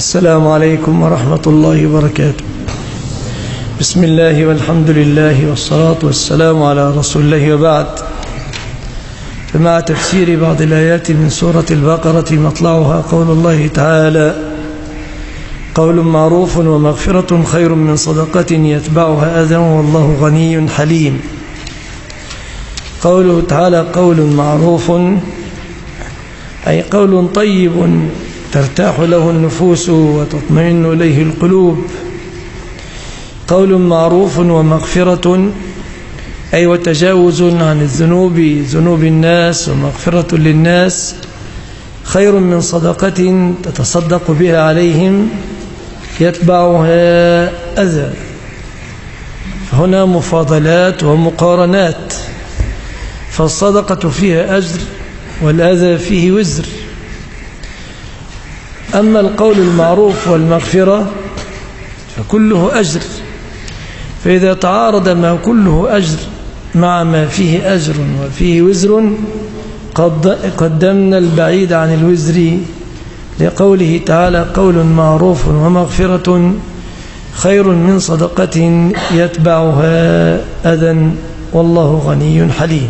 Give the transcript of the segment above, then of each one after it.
السلام عليكم ورحمة الله وبركاته. بسم الله والحمد لله والصلاة والسلام على رسول الله وبعد. فمع تفسير بعض الآيات من سورة البقرة مطلعها قول الله تعالى: قول معروف ومغفرة خير من صدقة يتبعها أذى والله غني حليم. قوله تعالى قول معروف أي قول طيب ترتاح له النفوس وتطمئن إليه القلوب. قول معروف ومغفرة أي وتجاوز عن الذنوب، ذنوب الناس، ومغفرة للناس خير من صدقة تتصدق بها عليهم يتبعها أذى. هنا مفاضلات ومقارنات، فالصدقة فيها أجر والأذى فيه وزر. أما القول المعروف والمغفرة فكله أجر، فإذا تعارض ما كله أجر مع ما فيه أجر وفيه وزر قدمنا البعيد عن الوزر، لقوله تعالى قول معروف ومغفرة خير من صدقة يتبعها أذى والله غني حليم.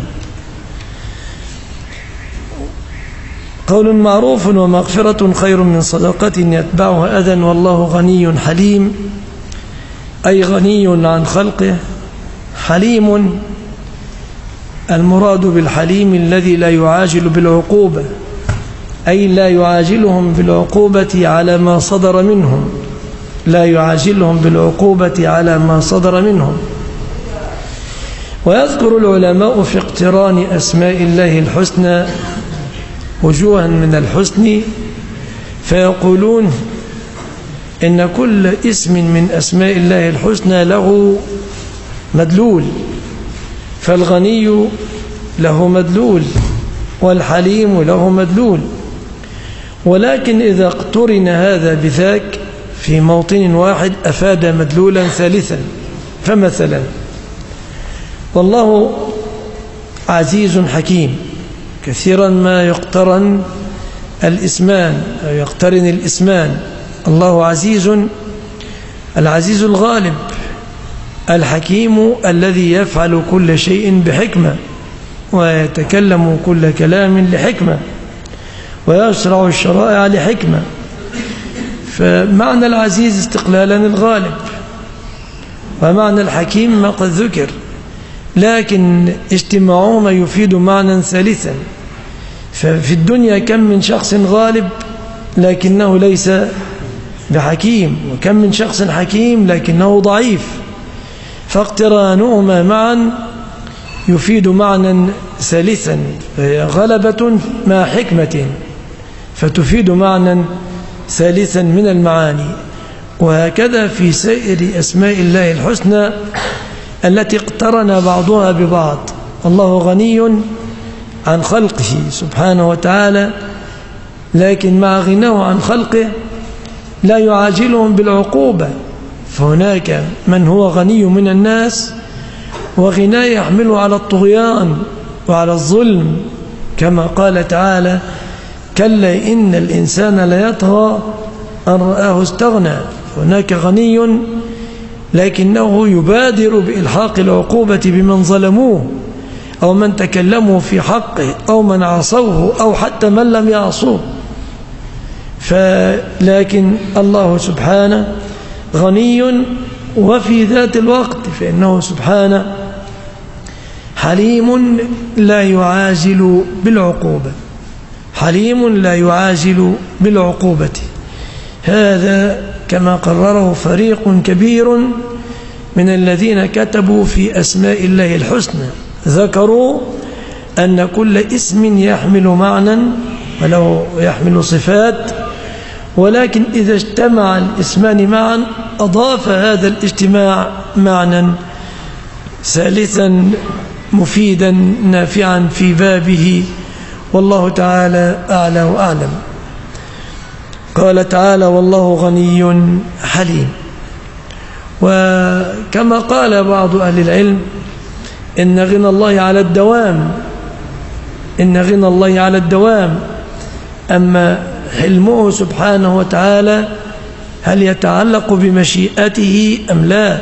قول معروف ومغفرة خير من صدقة يتبعها أذى والله غني حليم، أي غني عن خلقه حليم. المراد بالحليم الذي لا يعاجل بالعقوبة، أي لا يعاجلهم بالعقوبة على ما صدر منهم، لا يعاجلهم بالعقوبة على ما صدر منهم. ويذكر العلماء في اقتران أسماء الله الحسنى وجوها من الحسن، فيقولون إن كل اسم من أسماء الله الحسنى له مدلول، فالغني له مدلول والحليم له مدلول، ولكن إذا اقترن هذا بذاك في موطن واحد أفاد مدلولا ثالثا. فمثلا والله عزيز حكيم، كثيرا ما يقترن الاسمان أو يقترن الاسمان. الله عزيز، العزيز الغالب، الحكيم الذي يفعل كل شيء بحكمة ويتكلم كل كلام لحكمة ويشرع الشرائع لحكمة. فمعنى العزيز استقلالا الغالب، ومعنى الحكيم ما قد ذكر، لكن اجتماعهما يفيد معنى ثالثا. ففي الدنيا كم من شخص غالب لكنه ليس بحكيم، وكم من شخص حكيم لكنه ضعيف، فاقترانهما معا يفيد معنى ثالثا، فهي غلبة مع حكمة فتفيد معنى ثالثا من المعاني. وهكذا في سائر أسماء الله الحسنى التي اقترن بعضها ببعض. الله غني عن خلقه سبحانه وتعالى، لكن مع غناه عن خلقه لا يعاجلهم بالعقوبة، فهناك من هو غني من الناس وغناه يحمله على الطغيان وعلى الظلم، كما قال تعالى: كلا إن الإنسان ليطغى أن رآه استغنى. هناك غني لكنه يبادر بإلحاق العقوبة بمن ظلموه أو من تكلموا في حقه أو من عصوه أو حتى من لم يعصوه. لكن الله سبحانه غني، وفي ذات الوقت فإنه سبحانه حليم لا يعاجل بالعقوبة، حليم لا يعاجل بالعقوبة. هذا كما قرره فريق كبير من الذين كتبوا في أسماء الله الحسنى، ذكروا أن كل اسم يحمل معنى ولو يحمل صفات، ولكن إذا اجتمع الاسمان معا أضاف هذا الاجتماع معنى ثالثا مفيدا نافعا في بابه، والله تعالى أعلى وأعلم. قال تعالى: والله غني حليم. وكما قال بعض أهل العلم إن غنى الله على الدوام، إن غنى الله على الدوام، أما حلمه سبحانه وتعالى هل يتعلق بمشيئته أم لا؟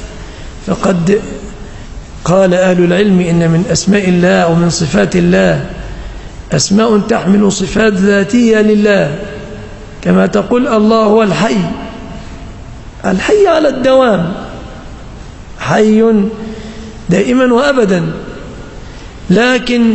فقد قال أهل العلم إن من أسماء الله ومن صفات الله أسماء تحمل صفات ذاتية لله، كما تقول الله هو الحي، الحي على الدوام، حي دائما وأبدا. لكن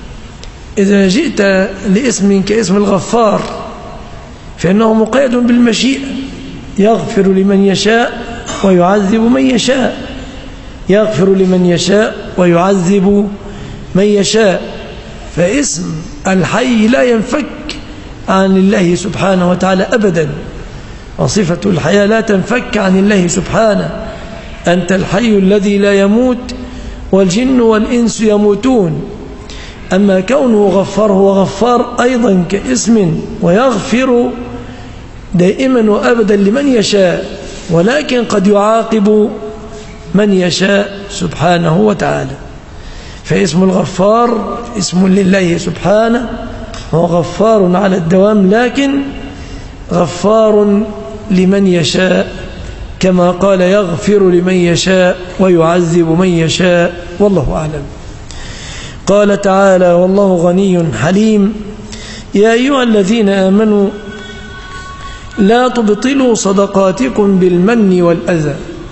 إذا جئت لاسم كاسم الغفار فإنه مقيد بالمشيئة، يغفر لمن يشاء ويعذب من يشاء، يغفر لمن يشاء ويعذب من يشاء. فاسم الحي لا ينفك عن الله سبحانه وتعالى أبدا، وصفة الحياة لا تنفك عن الله سبحانه. أنت الحي الذي لا يموت، والجن والإنس يموتون. أما كونه غفار، هو غفار أيضا كاسم، ويغفر دائما وأبدا لمن يشاء، ولكن قد يعاقب من يشاء سبحانه وتعالى. فاسم الغفار اسم لله سبحانه، هو غفار على الدوام، لكن غفار لمن يشاء، كما قال يغفر لمن يشاء ويعذب من يشاء، والله أعلم. قال تعالى: والله غني حليم. يا أيها الذين آمنوا لا تبطلوا صدقاتكم بالمن والأذى.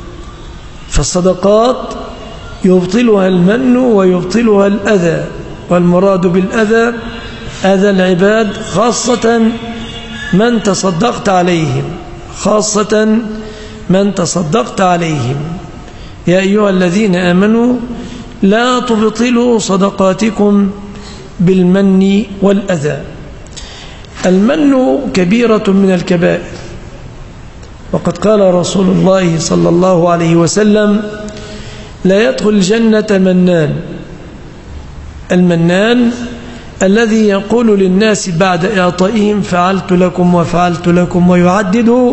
فالصدقات يبطلها المن ويبطلها الأذى، والمراد بالأذى أذى العباد، خاصة من تصدقت عليهم، خاصة من تصدقت عليهم. يا أيها الذين آمنوا لا تبطلوا صدقاتكم بالمن والأذى. المن كبيرة من الكبائر، وقد قال رسول الله صلى الله عليه وسلم: لا يدخل الجنة منان. المنان الذي يقول للناس بعد إعطائهم فعلت لكم وفعلت لكم، ويعدد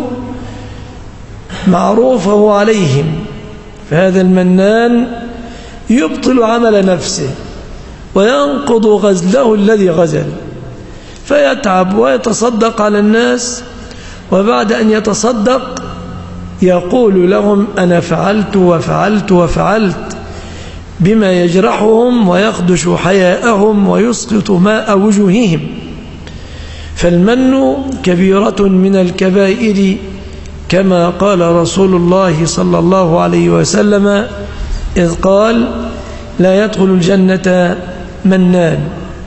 معروفه عليهم. فهذا المنان يبطل عمل نفسه وينقض غزله الذي غزل، فيتعب ويتصدق على الناس، وبعد أن يتصدق يقول لهم: أنا فعلت وفعلت وفعلت، بما يجرحهم ويخدش حياءهم ويسقط ماء وجوههم. فالمن كبيرة من الكبائر، كما قال رسول الله صلى الله عليه وسلم إذ قال: لا يدخل الجنة منان.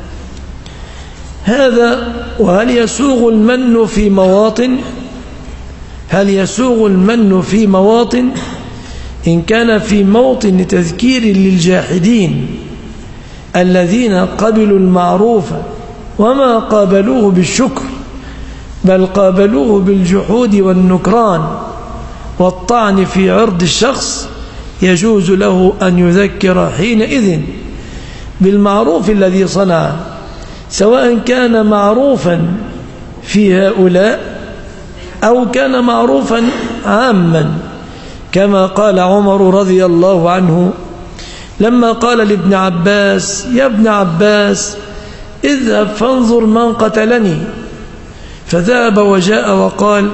هذا. وهل يسوغ المن في مواطن؟ هل يسوغ المن في مواطن؟ إن كان في موطن تذكير للجاحدين الذين قبلوا المعروف وما قابلوه بالشكر، بل قابلوه بالجحود والنكران والطعن في عرض الشخص، يجوز له أن يذكر حينئذ بالمعروف الذي صنع، سواء كان معروفا في هؤلاء أو كان معروفا عاما، كما قال عمر رضي الله عنه لما قال لابن عباس: يا ابن عباس اذهب فانظر من قتلني. فذهب وجاء وقال: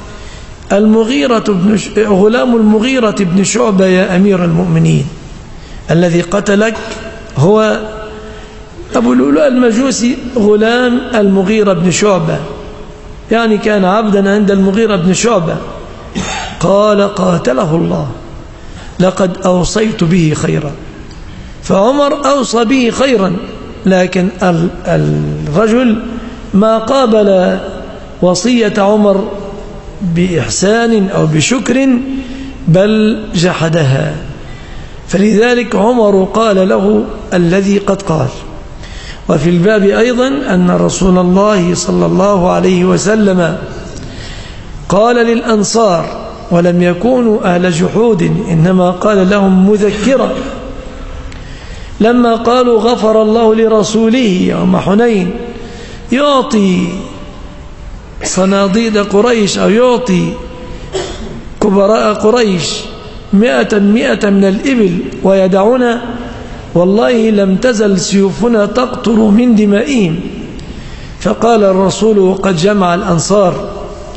غلام المغيرة بن شعبة يا أمير المؤمنين، الذي قتلك هو أبو لؤلؤ المجوسي غلام المغيرة بن شعبة، يعني كان عبدا عند المغيرة بن شعبة. قال: قاتله الله، لقد أوصيت به خيرا. فعمر أوصى به خيرا، لكن الرجل ما قابل وصية عمر بإحسان أو بشكر، بل جحدها. فلذلك عمر قال له الذي قد قال. وفي الباب أيضا أن رسول الله صلى الله عليه وسلم قال للأنصار، ولم يكونوا أهل جحود، إنما قال لهم مذكرا، لما قالوا غفر الله لرسوله يوم حنين، يعطي صناديد قريش أو يعطي كبراء قريش 100 من الإبل ويدعونا، والله لم تزل سيوفنا تقطر من دمائهم. فقال الرسول وقد جمع الأنصار: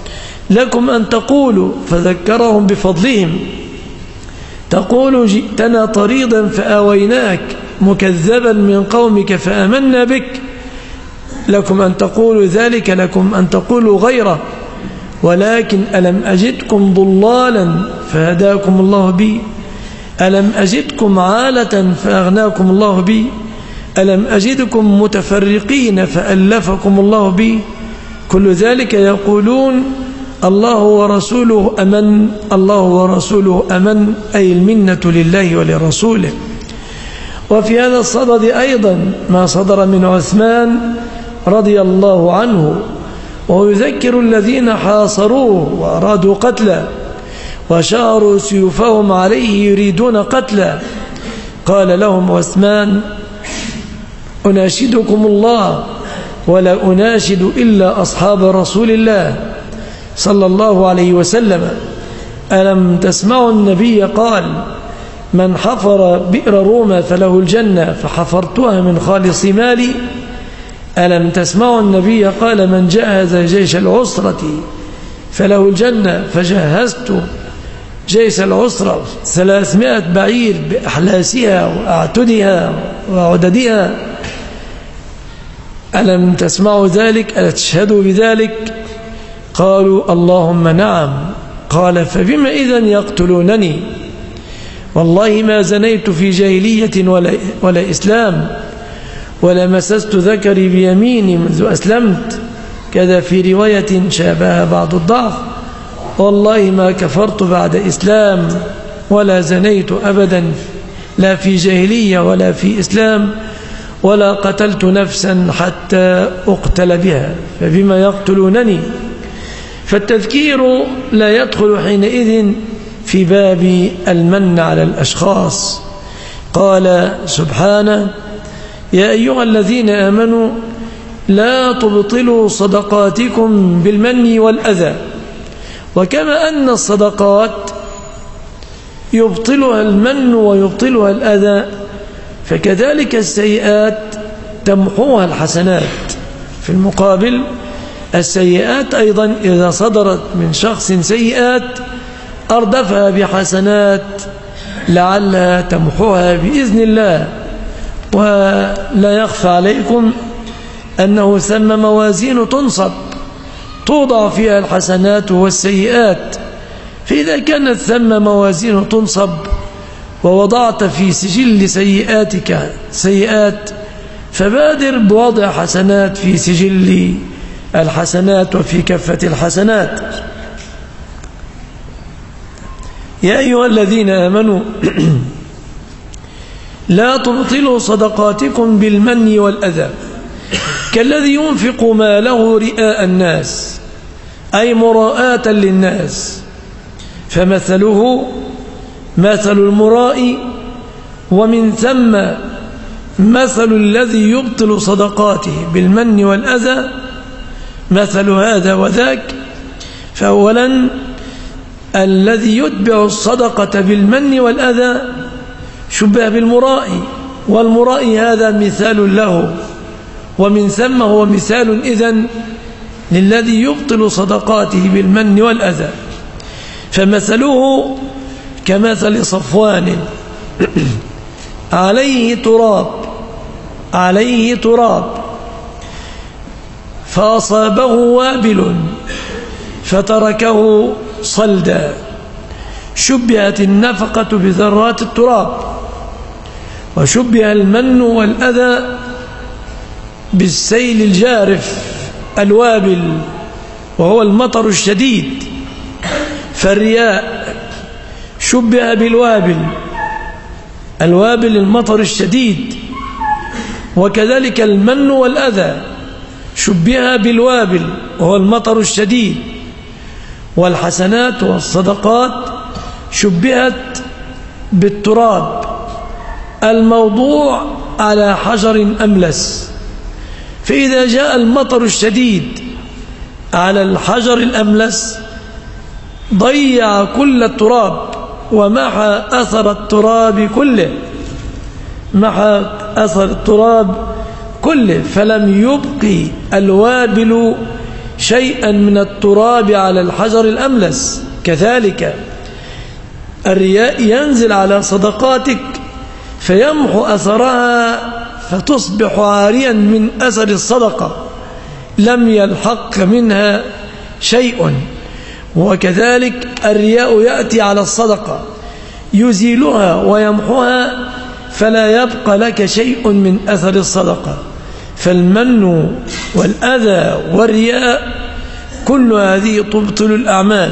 لكم أن تقولوا، فذكرهم بفضلهم، تقول جئتنا طريدا فآويناك، مكذبا من قومك فآمنا بك. لكم أن تقولوا ذلك، لكم أن تقولوا غيره، ولكن ألم أجدكم ضلالا فهداكم الله بي، ألم أجدكم عالة فأغناكم الله بي، ألم أجدكم متفرقين فألفكم الله بي. كل ذلك يقولون الله ورسوله أمن، الله ورسوله أمن، أي المنة لله ولرسوله. وفي هذا الصدد أيضا ما صدر من عثمان رضي الله عنه، وهو يذكر الذين حاصروه وأرادوا قتله وشاروا سيوفهم عليه يريدون قتله. قال لهم عثمان: أناشدكم الله ولا أناشد إلا أصحاب رسول الله صلى الله عليه وسلم. ألم تسمعوا النبي قال: من حفر بئر روما فله الجنة فحفرتها من خالص مالي. ألم تسمعوا النبي قال: من جهز جيش العسرة فله الجنة فجهزت جيش العسرة 300 بعير بأحلاسها وأعتدها وعددها. ألم تسمعوا ذلك؟ ألا تشهدوا بذلك؟ قالوا: اللهم نعم. قال: فبما إذن يقتلونني؟ والله ما زنيت في جاهلية ولا إسلام، ولا مسست ذكري بيميني منذ أسلمت. كذا في رواية شابها بعض الضعف: والله ما كفرت بعد إسلام، ولا زنيت أبدا، لا في جاهلية ولا في إسلام، ولا قتلت نفسا حتى أقتل بها، فبما يقتلونني؟ فالتذكير لا يدخل حينئذ في باب المن على الأشخاص. قال سبحانه: يا أيها الذين آمنوا لا تبطلوا صدقاتكم بالمن والأذى. وكما أن الصدقات يبطلها المن ويبطلها الأذى، فكذلك السيئات تمحوها الحسنات. في المقابل السيئات أيضا إذا صدرت من شخص سيئات أردفها بحسنات لعلها تمحوها بإذن الله. ولا يخفى عليكم أنه ثم موازين تنصب توضع فيها الحسنات والسيئات، فإذا كانت ثم موازين تنصب ووضعت في سجل سيئاتك سيئات، فبادر بوضع حسنات في سجل الحسنات وفي كفة الحسنات. يا أيها الذين آمنوا لا تبطلوا صدقاتكم بالمن والأذى كالذي ينفق ماله رئاء الناس، أي مراءة للناس، فمثله مثل المراء، ومن ثم مثل الذي يبطل صدقاته بالمن والأذى مثل هذا وذاك. فأولا الذي يتبع الصدقة بالمن والأذى شبه بالمراء، والمراء هذا مثال له، ومن ثم هو مثال إذن للذي يبطل صدقاته بالمن والأذى. فمثله كمثل صفوان عليه تراب فأصابه وابل فتركه صلدا، شبهت النفقة بذرات التراب، وشبه المن والأذى بالسيل الجارف الوابل وهو المطر الشديد. فالرياء شبه بالوابل، الوابل المطر الشديد، وكذلك المن والأذى شبه بالوابل وهو المطر الشديد. والحسنات والصدقات شبهت بالتراب الموضوع على حجر أملس، فإذا جاء المطر الشديد على الحجر الأملس ضيع كل التراب ومحى أثر التراب كله، محى أثر التراب كله، فلم يبقي الوابل شيئا من التراب على الحجر الأملس. كذلك الرياء ينزل على صدقاتك فيمحو أثرها فتصبح عاريا من أثر الصدقة، لم يلحق منها شيء. وكذلك الرياء يأتي على الصدقة يزيلها ويمحوها فلا يبقى لك شيء من أثر الصدقة. فالمن والأذى والرياء كل هذه تبطل الأعمال.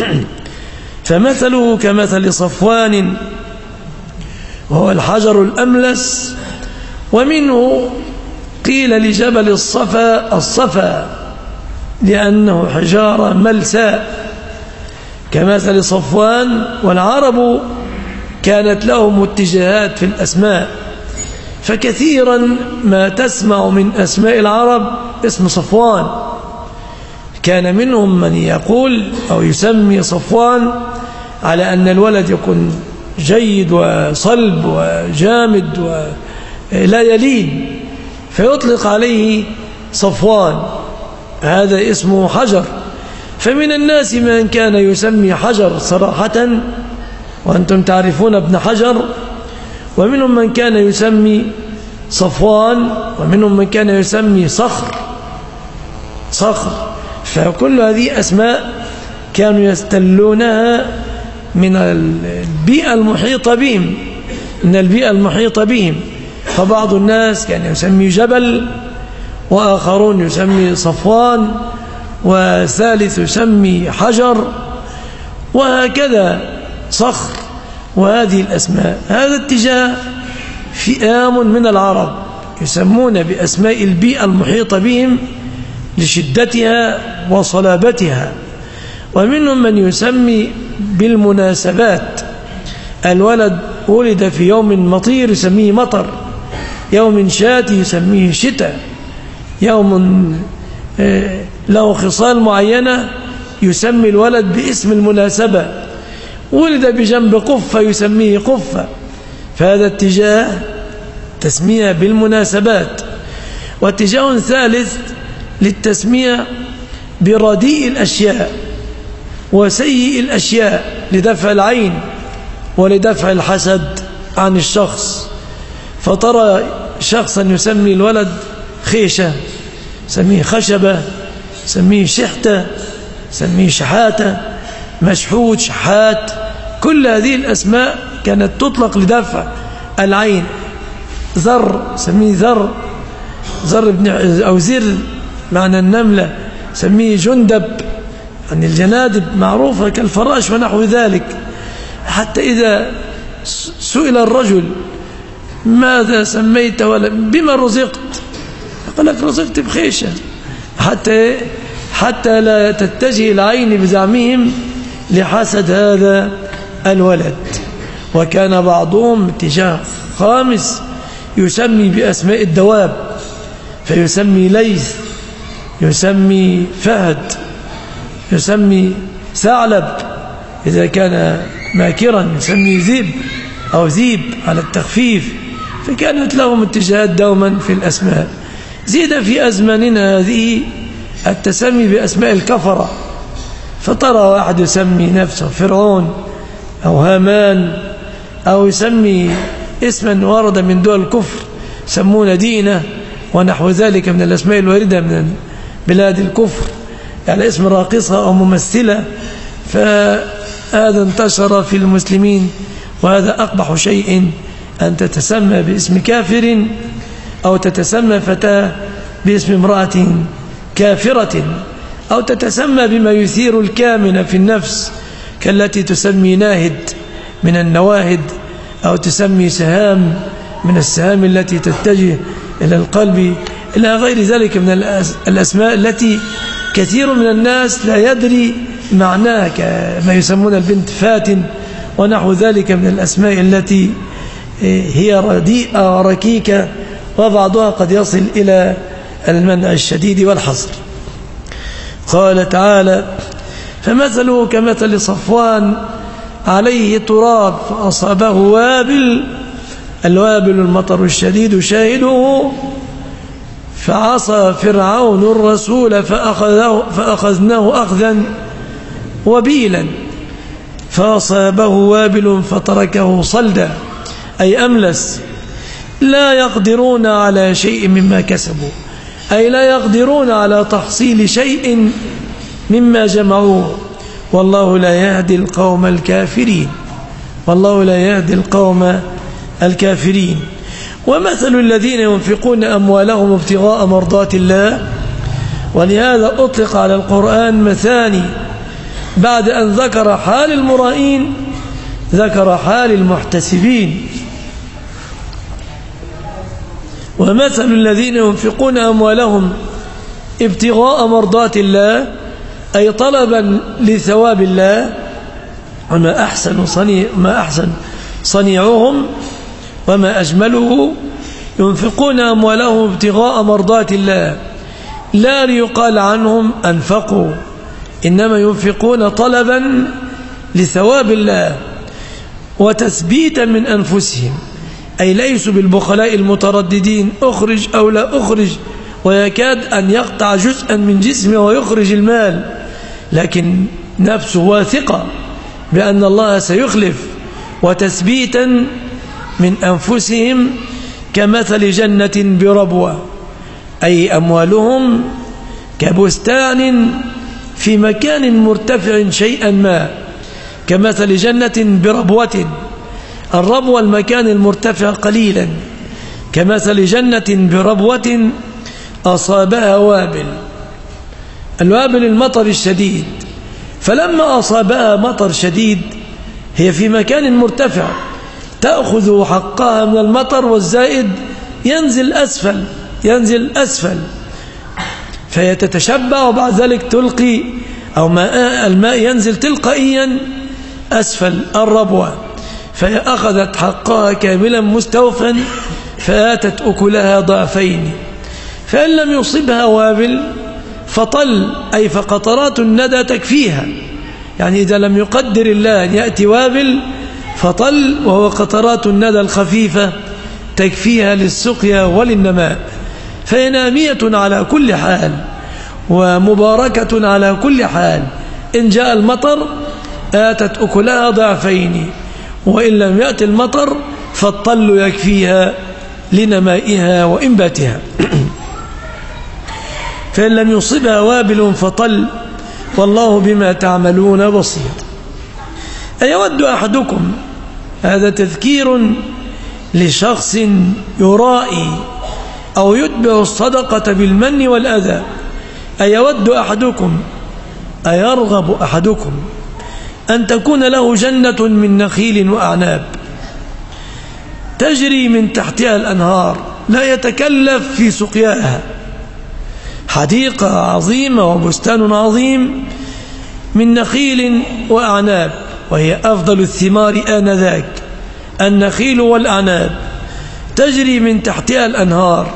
فمثله كمثل صفوان وهو الحجر الأملس، ومنه قيل لجبل الصفا لأنه حجارة ملساء كمثل صفوان. والعرب كانت لهم اتجاهات في الأسماء، فكثيرا ما تسمع من أسماء العرب اسم صفوان. كان منهم من يقول أو يسمي صفوان على أن الولد يكون جيد وصلب وجامد ولا يلين فيطلق عليه صفوان، هذا اسمه حجر. فمن الناس من كان يسمي حجر صراحة، وأنتم تعرفون ابن حجر، ومنهم من كان يسمي صفوان، ومنهم من كان يسمي صخر. فكل هذه أسماء كانوا يستلونها من البيئة المحيطة بهم، من البيئة المحيطة بهم. فبعض الناس كان يسمي جبل، وآخرون يسمي صفوان، وثالث يسمي حجر، وهكذا صخر. وهذه الأسماء هذا اتجاه فئام من العرب يسمون بأسماء البيئة المحيطة بهم لشدتها وصلابتها. ومنهم من يسمي بالمناسبات، الولد ولد في يوم مطير يسميه مطر، يوم شاتي يسميه شتاء، يوم له خصال معينة يسمي الولد باسم المناسبة، ولد بجنب قفة يسميه قفة. فهذا اتجاه تسمية بالمناسبات. واتجاه ثالث للتسمية برديء الأشياء وسيء الأشياء لدفع العين ولدفع الحسد عن الشخص. فترى شخصا يسمي الولد خيشة، يسميه خشبة، يسميه شحتة، يسميه شحاتة، مشحوت، شحات. كل هذه الأسماء كانت تطلق لدفع العين. ذر يسميه ذر أو زر معنى النملة، يسميه جندب، يعني الجنادب معروفة كالفراش ونحو ذلك. حتى إذا سئل الرجل ماذا سميت ولا بما رزقت، يقول لك رزقت بخيشة، حتى لا تتجه العين بزعمهم لحسد هذا الولد. وكان بعضهم اتجاه خامس يسمي بأسماء الدواب، فيسمي ليث، يسمي فهد، يسمي ثعلب، إذا كان ماكرا يسمي ذئب أو ذيب على التخفيف. فكانت لهم اتجاهات دوما في الأسماء. زيد في أزماننا هذه التسمي بأسماء الكفرة، فترى واحد يسمي نفسه فرعون أو هامان، أو يسمي اسما ورد من دول الكفر يسمون دينه ونحو ذلك من الأسماء الواردة من بلاد الكفر، يعني اسم راقصة أو ممثلة. فهذا انتشر في المسلمين، وهذا أقبح شيء أن تتسمى باسم كافر أو تتسمى فتاة باسم امرأة كافرة، أو تتسمى بما يثير الكامن في النفس كالتي تسمي ناهد من النواهد، أو تسمي سهام من السهام التي تتجه إلى القلب، إلى غير ذلك من الأسماء التي كثير من الناس لا يدري معناها، كما يسمون البنت فاتن ونحو ذلك من الأسماء التي هي رديئة وركيكة، وبعضها قد يصل إلى المنع الشديد والحصر. قال تعالى: فمثله كمثل صفوان عليه تراب فأصابه وابل، الوابل المطر الشديد شاهده فعصى فرعون الرسول فأخذناه أخذا وبيلا فأصابه وابل فتركه صلدا أي أملس لا يقدرون على شيء مما كسبوا أي لا يقدرون على تحصيل شيء مما جمعوه والله لا يهدي القوم الكافرين والله لا يهدي القوم الكافرين. ومثل الذين ينفقون أموالهم ابتغاء مرضات الله ولهذا أطلق على القرآن مثاني بعد أن ذكر حال المرائين ذكر حال المحتسبين. ومثل الذين ينفقون أموالهم ابتغاء مرضات الله أي طلبا لثواب الله وما أحسن صنيعهم وما أجمله ينفقون أموالهم ابتغاء مرضات الله لا ليقال عنهم أنفقوا إنما ينفقون طلبا لثواب الله وتثبيتا من أنفسهم أي ليسوا بالبخلاء المترددين أخرج أو لا أخرج ويكاد أن يقطع جزءا من جسمه ويخرج المال لكن نفسه واثقة بأن الله سيخلف وتثبيتا من أنفسهم كمثل جنة بربوة أي أموالهم كبستان في مكان مرتفع شيئا ما كمثل جنة بربوة الربوة المكان المرتفع قليلا كمثل جنة بربوة أصابها وابل الوابل المطر الشديد فلما أصابها مطر شديد هي في مكان مرتفع تأخذ حقها من المطر والزائد ينزل أسفل فهي تتشبع وبعد ذلك تلقي أو الماء ينزل تلقائيا أسفل الربوة فهي أخذت حقها كاملا مستوفا فآتت أكلها ضعفين فإن لم يصبها وابل فطل أي فقطرات الندى تكفيها يعني إذا لم يقدر الله أن يأتي وابل فطل وهو قطرات الندى الخفيفة تكفيها للسقيا وللنماء فهي نامية على كل حال ومباركة على كل حال إن جاء المطر آتت أكلها ضعفين وإن لم يأتي المطر فالطل يكفيها لنمائها وإنباتها فإن لم يصبها وابل فطل والله بما تعملون بصير. أيود أحدكم هذا تذكير لشخص يرائي أو يتبع الصدقة بالمن والأذى أيود أحدكم أيرغب أحدكم أن تكون له جنة من نخيل وأعناب تجري من تحتها الأنهار لا يتكلف في سقياها حديقة عظيمة وبستان عظيم من نخيل وأعناب وهي أفضل الثمار آنذاك النخيل والأعناب تجري من تحتها الأنهار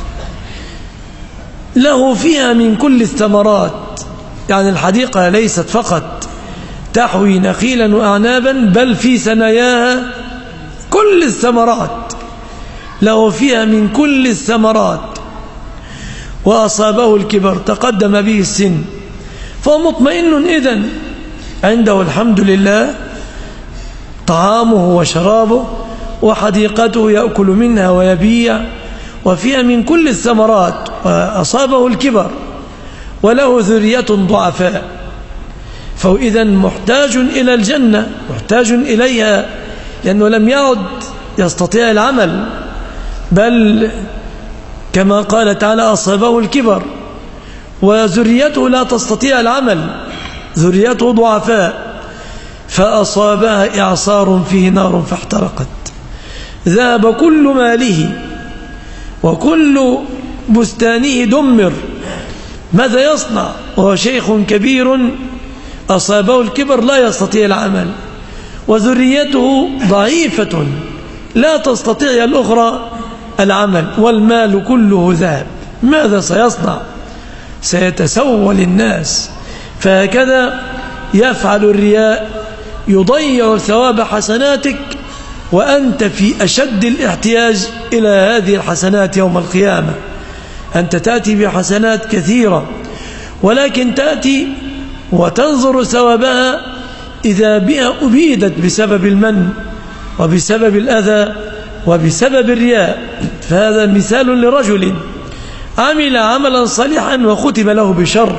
له فيها من كل الثمرات يعني الحديقة ليست فقط تحوي نخيلا وأعنابا بل في ثناياها كل الثمرات له فيها من كل الثمرات وأصابه الكبر تقدم به السن فهو مطمئن إذن عنده الحمد لله طعامه وشرابه وحديقته يأكل منها ويبيع وفيها من كل الثمرات وأصابه الكبر وله ذرية ضعفاء فهو إذن محتاج إلى الجنة محتاج إليها لأنه لم يعد يستطيع العمل بل كما قال تعالى أصابه الكبر وذريته لا تستطيع العمل ذريته ضعفاء فأصابها إعصار فيه نار فاحترقت ذهب كل ماله وكل بستانه دمر ماذا يصنع وهو شيخ كبير أصابه الكبر لا يستطيع العمل وذريته ضعيفة لا تستطيع الأخرى العمل والمال كله ذهب ماذا سيصنع سيتسول الناس فهكذا يفعل الرياء يضيع ثواب حسناتك وأنت في أشد الاحتياج إلى هذه الحسنات يوم القيامة أنت تأتي بحسنات كثيرة، ولكن تأتي وتنظر ثوابها إذا بها أبيدت بسبب المن وبسبب الأذى وبسبب الرياء. فهذا مثال لرجل عمل عملا صالحا وختم له بشر،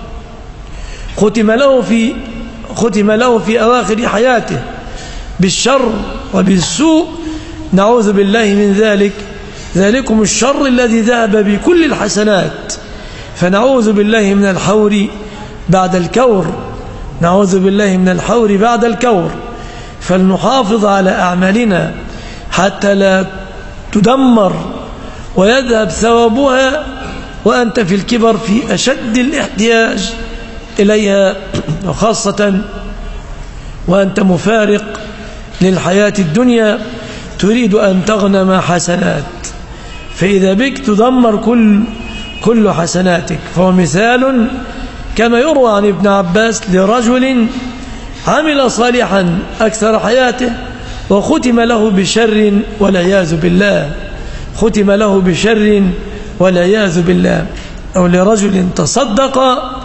ختم له في أواخر حياته بالشر وبالسوء، نعوذ بالله من ذلكم الشر الذي ذهب بكل الحسنات. فنعوذ بالله من الحور بعد الكور، نعوذ بالله من الحور بعد الكور. فلنحافظ على أعمالنا حتى لا تدمر ويذهب ثوابها وأنت في الكبر في أشد الاحتياج إليها، وخاصة وأنت مفارق للحياة الدنيا تريد أن تغنم حسنات، فإذا بك تدمر كل حسناتك. فهو مثال كما يروى عن ابن عباس لرجل عمل صالحا أكثر حياته وختم له بشر والعياذ بالله، ختم له بشر والعياذ بالله. أو لرجل تصدق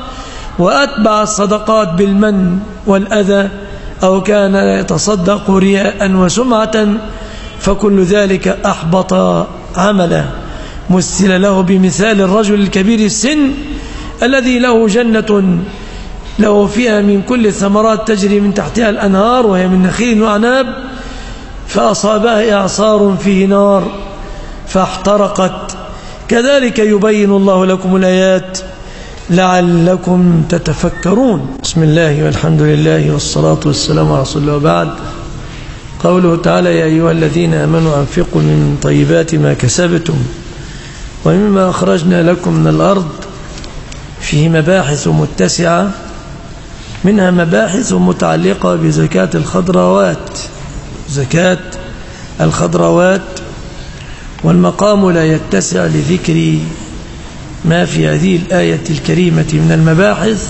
وأتبع الصدقات بالمن والأذى، أو كان يتصدق رياء وسمعة، فكل ذلك أحبط عمله. مثل له بمثال الرجل الكبير السن الذي له جنة له فيها من كل الثمرات تجري من تحتها الأنهار وهي من نخيل وأعناب، فأصابها إعصار فيه نار فاحترقت. كذلك يبين الله لكم الآيات لعلكم تتفكرون. بسم الله والحمد لله والصلاة والسلام على رسول الله، وبعد. قوله تعالى: يا أيها الذين آمنوا أنفقوا من طيبات ما كسبتم ومما أخرجنا لكم من الأرض. فيه مباحث متسعة، منها مباحث متعلقة بزكاة الخضروات، زكاة الخضروات، والمقام لا يتسع لذكر ما في هذه الآية الكريمة من المباحث،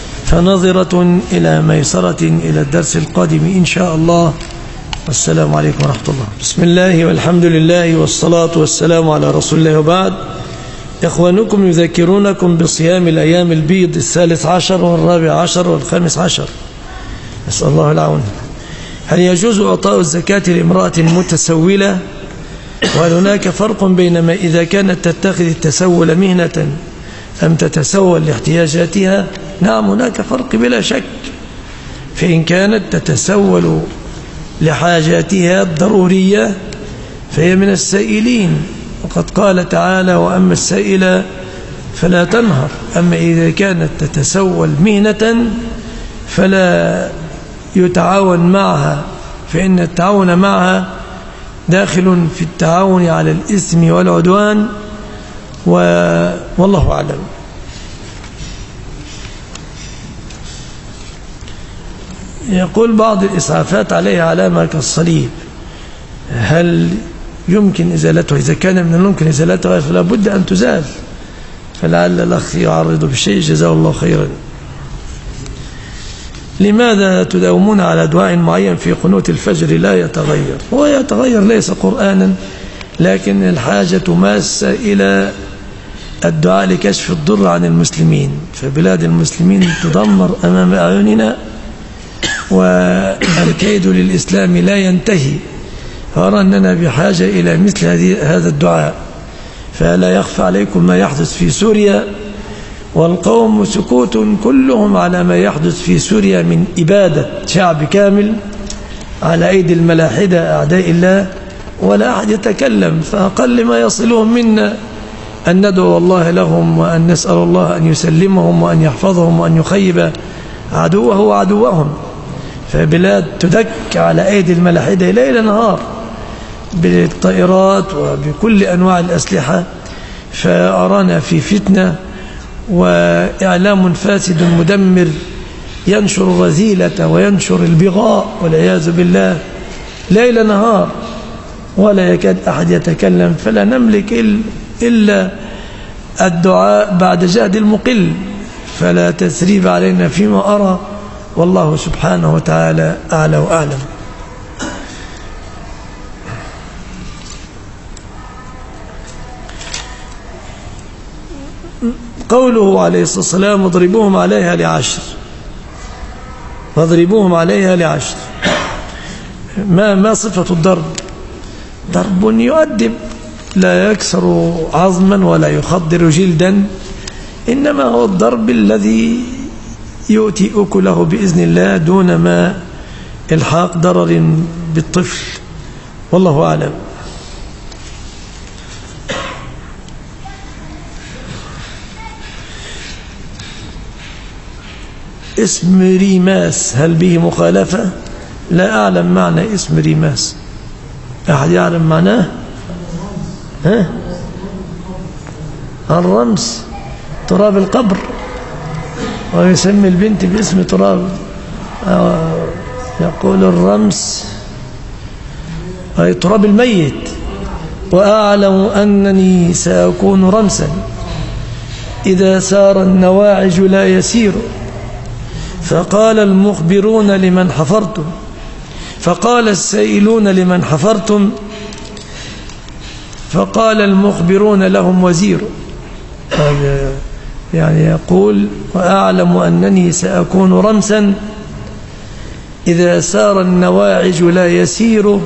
فنظرة إلى ميسرة إلى الدرس القادم إن شاء الله. والسلام عليكم ورحمة الله. بسم الله والحمد لله والصلاة والسلام على رسول الله، وبعد. إخوانكم يذكرونكم بصيام الأيام البيض 13 و14 و15. نسأل الله العون. هل يجوز إعطاء الزكاة لامرأة متسولة؟ وهل هناك فرق بين ما إذا كانت تتخذ التسول مهنة أم تتسول لاحتياجاتها؟ نعم، هناك فرق بلا شك. فإن كانت تتسول لحاجاتها الضرورية فهي من السائلين، وقد قال تعالى: وأما السائل فلا تنهر. أما إذا كانت تتسول مهنة فلا يتعاون معها، فإن التعاون معها داخل في التعاون على الإثم والعدوان، والله أعلم. يقول: بعض الإسعافات عليها علامة كالصليب، هل يمكن إزالتها؟ إذا كان من الممكن إزالتها فلا بد أن تزال، فلعل الأخ يعرض بشيء، جزاه الله خيرا. لماذا تداومون على دعاء معين في قنوت الفجر لا يتغير؟ هو يتغير، ليس قرآنا، لكن الحاجة ماسة إلى الدعاء لكشف الضر عن المسلمين، فبلاد المسلمين تدمر أمام أعيننا، والكيد للإسلام لا ينتهي. فأرى أننا بحاجة إلى مثل هذا الدعاء. فلا يخفى عليكم ما يحدث في سوريا، والقوم سكوت كلهم على ما يحدث في سوريا من إبادة شعب كامل على أيدي الملاحدة أعداء الله، ولا أحد يتكلم. فأقل ما يصلهم منا أن ندعو الله لهم، وأن نسأل الله أن يسلمهم وأن يحفظهم وأن يخيب عدوه وعدوهم. فبلاد تدك على أيدي الملاحدة ليل نهار بالطائرات وبكل أنواع الأسلحة. فأرانا في فتنة وإعلام فاسد مدمر ينشر الرذيلة وينشر البغاء والعياذ بالله ليل نهار، ولا يكاد أحد يتكلم. فلا نملك إلا الدعاء بعد جهد المقل، فلا تثريب علينا فيما أرى، والله سبحانه وتعالى أعلى وأعلم. قوله عليه الصلاة والسلام واضربوهم عليها ل10، واضربوهم عليها ل10، ما صفة الضرب؟ ضرب يؤدب، لا يكسر عظما ولا يخدر جلدا، إنما هو الضرب الذي يؤتي أكله بإذن الله دون ما إلحاق ضرر بالطفل، والله أعلم. اسم ريماس هل به مخالفة؟ لا أعلم معنى اسم ريماس. أحد يعلم معناه؟ ها؟ الرمس، تراب القبر، ويسمي البنت باسم تراب، يقول الرمس أي تراب الميت. وأعلم أنني سأكون رمسا إذا سار النواعج لا يسير، فقال المخبرون لمن حفرتم، فقال السائلون لمن حفرتم، فقال المخبرون لهم وزير. يعني يقول وأعلم أنني سأكون رمسا إذا سار النواعج لا يسير،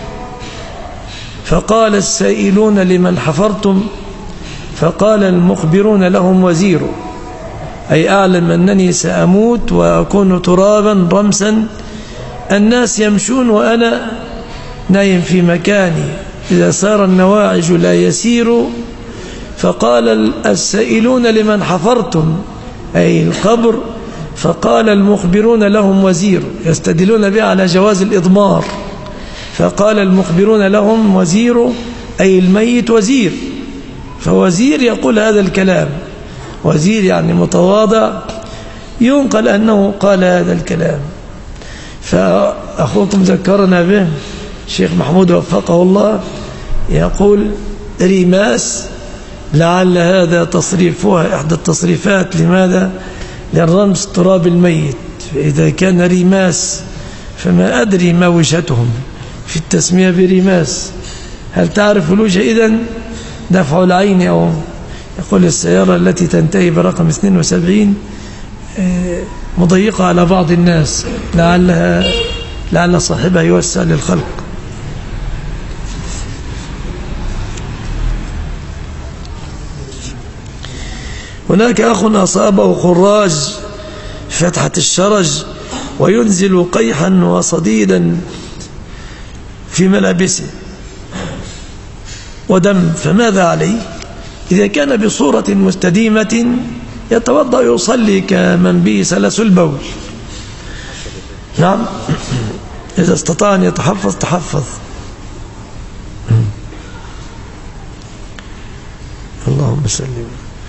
فقال السائلون لمن حفرتم، فقال المخبرون لهم وزير، أي أعلم أنني سأموت وأكون ترابا رمسا، الناس يمشون وأنا نايم في مكاني، إذا سار النواعج لا يسير، فقال السائلون لمن حفرتم أي القبر، فقال المخبرون لهم وزير، يستدلون به على جواز الإضمار، فقال المخبرون لهم وزير أي الميت وزير، فوزير يقول هذا الكلام، وزير يعني متواضع، ينقل أنه قال هذا الكلام. فأخوكم ذكرنا به الشيخ محمود وفقه الله، يقول ريماس، لعل هذا تصريفها إحدى التصريفات. لماذا؟ للرمس تراب الميت، فإذا كان ريماس فما أدري ما وجهتهم في التسمية بريماس. هل تعرف الوجه إذن؟ دفع العين، أو يقول السيارة التي تنتهي برقم 72 مضيقة على بعض الناس، لعل صاحبها يوسع للخلق. هناك أخ أصابه خراج فتحة الشرج وينزل قيحا وصديدا في ملابسه ودم، فماذا عليه؟ إذا كان بصورة مستديمة يتوضأ يصلي كمن به سلس البول. نعم، إذا استطاع أن يتحفظ تحفظ. اللهم سلم.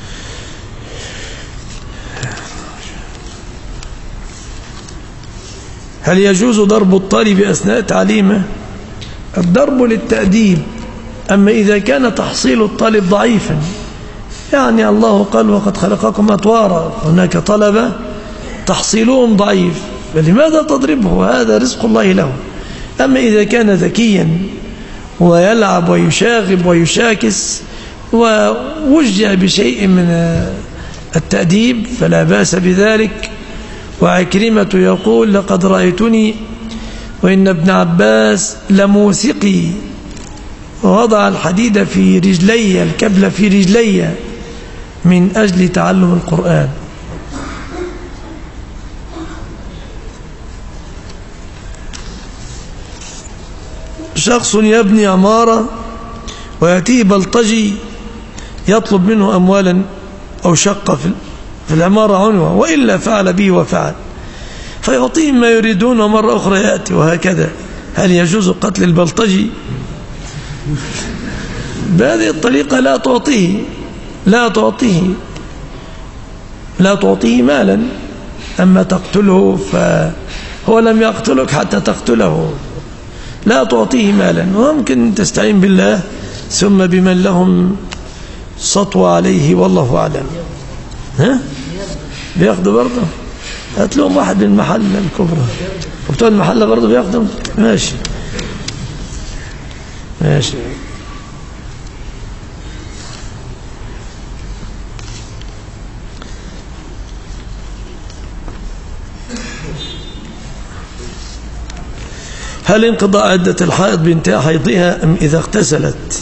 هل يجوز ضرب الطالب أثناء تعليمه؟ الضرب للتأديب، أما إذا كان تحصيل الطالب ضعيفا، يعني الله قال وقد خلقكم أطوارا، هناك طلبة تحصيلهم ضعيف، فلماذا تضربه؟ هذا رزق الله له. أما إذا كان ذكيا ويلعب ويشاغب ويشاكس ووجه بشيء من التأديب فلا بأس بذلك. وعكرمة يقول لقد رأيتني وإن ابن عباس لموثقي ووضع الحديد في رجلي، الكبل في رجلي من أجل تعلم القرآن. شخص يبني عمارة ويأتيه بلطجي يطلب منه أموالا أو شقة في العمارة عنوة، وإلا فعل به وفعل، فيعطيهم ما يريدون ومرة أخرى يأتي، وهكذا. هل يجوز قتل البلطجي بهذه الطريقة؟ لا تعطيه مالا. أما تقتله فهو لم يقتلك حتى تقتله، لا تعطيه مالا. وممكن تستعين بالله ثم بمن لهم سطوة عليه، والله أعلم. ها؟ بياخدوا برضه؟ هات لهم واحد من المحل الكبرى، وبتوع المحل برضه بياخدوا. ماشي. هل انقضاء عدة الحائض بانتهاء حيضها أم إذا اغتسلت؟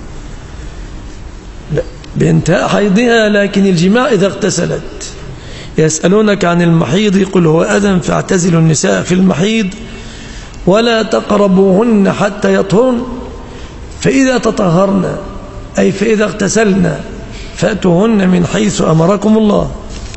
لا، بانتهاء حيضها، لكن الجماع إذا اغتسلت. يسألونك عن المحيض قل هو أذى فاعتزلوا النساء في المحيض ولا تقربوهن حتى يطهرن، فإذا تطهرن أي فإذا اغتسلن فأتوهن من حيث أمركم الله.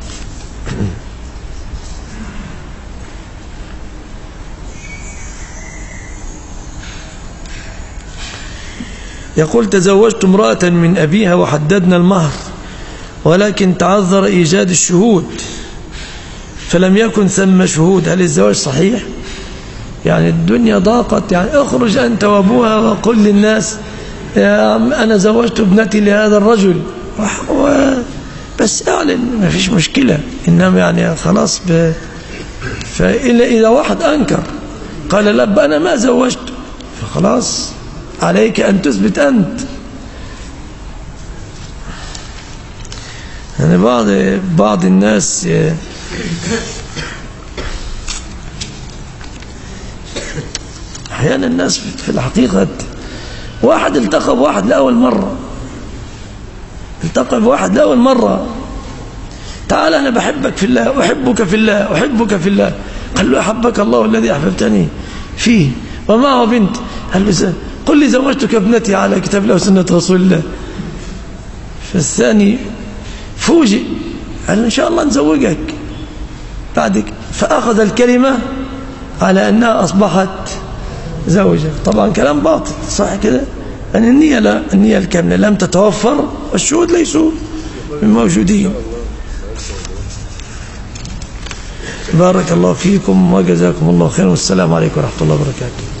يقول تزوجت امرأة من أبيها وحددنا المهر ولكن تعذر إيجاد الشهود فلم يكن ثم شهود، هل الزواج صحيح؟ يعني الدنيا ضاقت، يعني اخرج أنت وأبوها وقل للناس يا عم أنا زوجت ابنتي لهذا الرجل بس أعلن، ما فيش مشكلة. إنما يعني خلاص فإلا إذا واحد أنكر قال لا أنا ما زوجت، فخلاص عليك أن تثبت أنت. يعني بعض الناس أحيانا الناس في الحقيقة واحد التقى بواحد لأول مرة، التقى بواحد لأول مرة، تعال أنا بحبك في الله، أحبك في الله، أحبك في الله. قال له أحبك الله الذي أحببتني فيه ومعه بنت. قال له قل لي زوجتك ابنتي على كتاب الله وسنة رسول الله. فالثاني فوجئ قال إن شاء الله نزوجك بعدك، فأخذ الكلمة على أنها أصبحت زوجة. طبعا كلام باطل، صح كده؟ أن النية لا، النية الكاملة لم تتوفر والشهود ليسوا من موجودين. بارك الله فيكم وجزاكم الله خيرا، والسلام عليكم ورحمة الله وبركاته.